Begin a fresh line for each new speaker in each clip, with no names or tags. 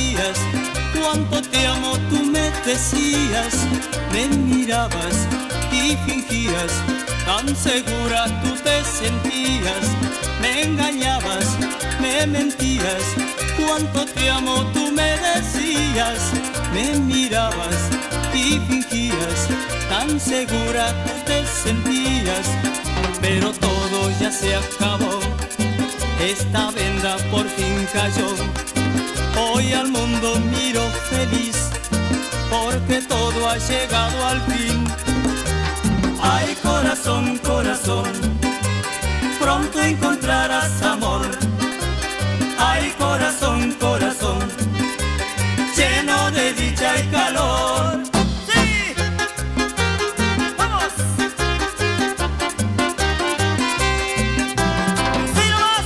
mentías, cuánto te amo tú me decías, me mirabas y fingías, tan segura tú te sentías, me engañabas, me mentías, cuánto te amo tú me decías, me mirabas y fingías, tan segura tú te sentías, pero todo ya se acabó, esta venda por fin cayó, hoy al mundo miro feliz, porque todo ha llegado al fin. Ay, corazón, corazón, pronto encontrarás amor. Ay, corazón, corazón, lleno de dicha y calor. ¡Sí! ¡Vamos! ¡Sí nomás!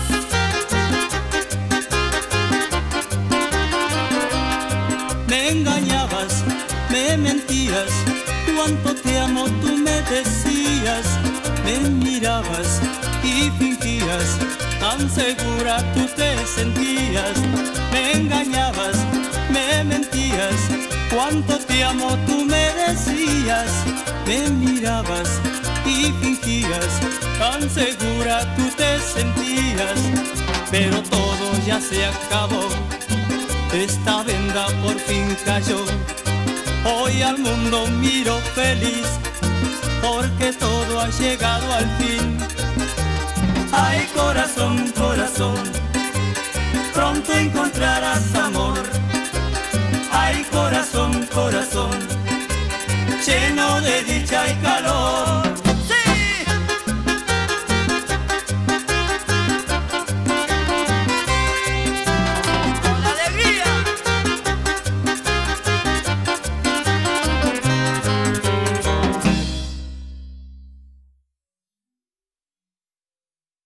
Me engañabas, me mentías, cuánto te amo tú me decías, me mirabas y fingías, tan segura tú te sentías, me engañabas, me mentías, cuánto te amo tú me decías, me mirabas y fingías, tan segura tú te sentías, pero todo ya se acabó, esta venda por fin cayó, hoy al mundo miro feliz, porque todo ha llegado al fin. Ay, corazón, corazón, pronto encontrarás amor.